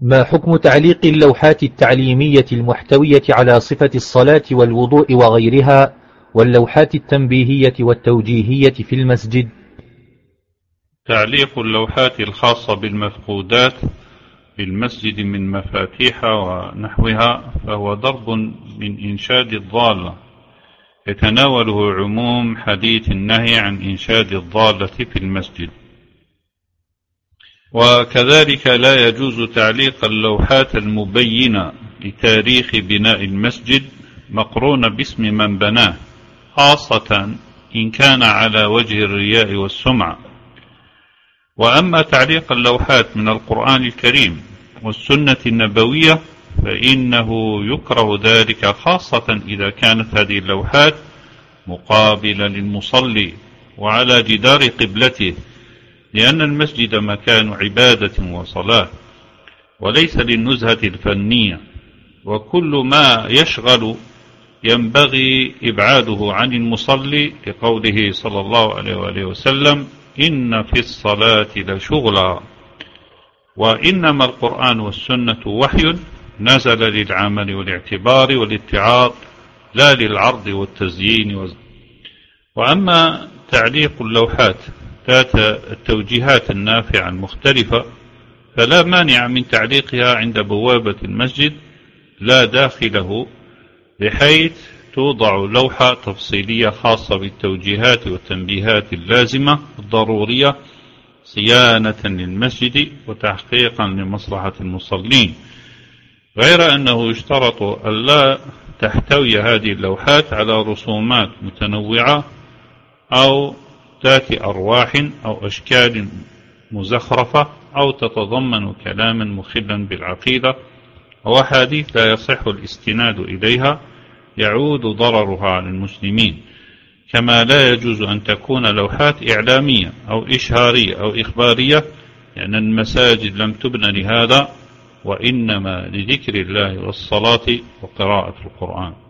ما حكم تعليق اللوحات التعليمية المحتوية على صفة الصلاة والوضوء وغيرها، واللوحات التنبيهية والتوجيهية في المسجد؟ تعليق اللوحات الخاصة بالمفقودات في المسجد من مفاتيح ونحوها فهو ضرب من إنشاد الضالة، يتناوله عموم حديث النهي عن إنشاد الضالة في المسجد. وكذلك لا يجوز تعليق اللوحات المبينة لتاريخ بناء المسجد مقرونة باسم من بناه، خاصة إن كان على وجه الرياء والسمعة. وأما تعليق اللوحات من القرآن الكريم والسنة النبوية فإنه يكره ذلك، خاصة إذا كانت هذه اللوحات مقابلة للمصلي وعلى جدار قبلته، لأن المسجد مكان عبادة وصلاة وليس للنزهة الفنية، وكل ما يشغل ينبغي إبعاده عن المصلي، لقوله صلى الله عليه وآله وسلم: إن في الصلاة لشغلا. وإنما القرآن والسنة وحي نزل للعمل والاعتبار والاتعاظ، لا للعرض والتزيين. وأما تعليق اللوحات ذات التوجيهات النافعة المختلفة فلا مانع من تعليقها عند بوابة المسجد لا داخله، بحيث توضع لوحة تفصيلية خاصة بالتوجيهات والتنبيهات اللازمة الضرورية صيانة للمسجد وتحقيقا لمصلحة المصلين، غير أنه يشترط ألا تحتوي هذه اللوحات على رسومات متنوعة أو ذات أرواح أو أشكال مزخرفة أو تتضمن كلاما مخلا بالعقيدة أو أحاديث لا يصح الاستناد إليها يعود ضررها على المسلمين. كما لا يجوز أن تكون لوحات إعلامية أو إشهارية أو إخبارية، لأن المساجد لم تبنى لهذا، وإنما لذكر الله والصلاة وقراءة القرآن.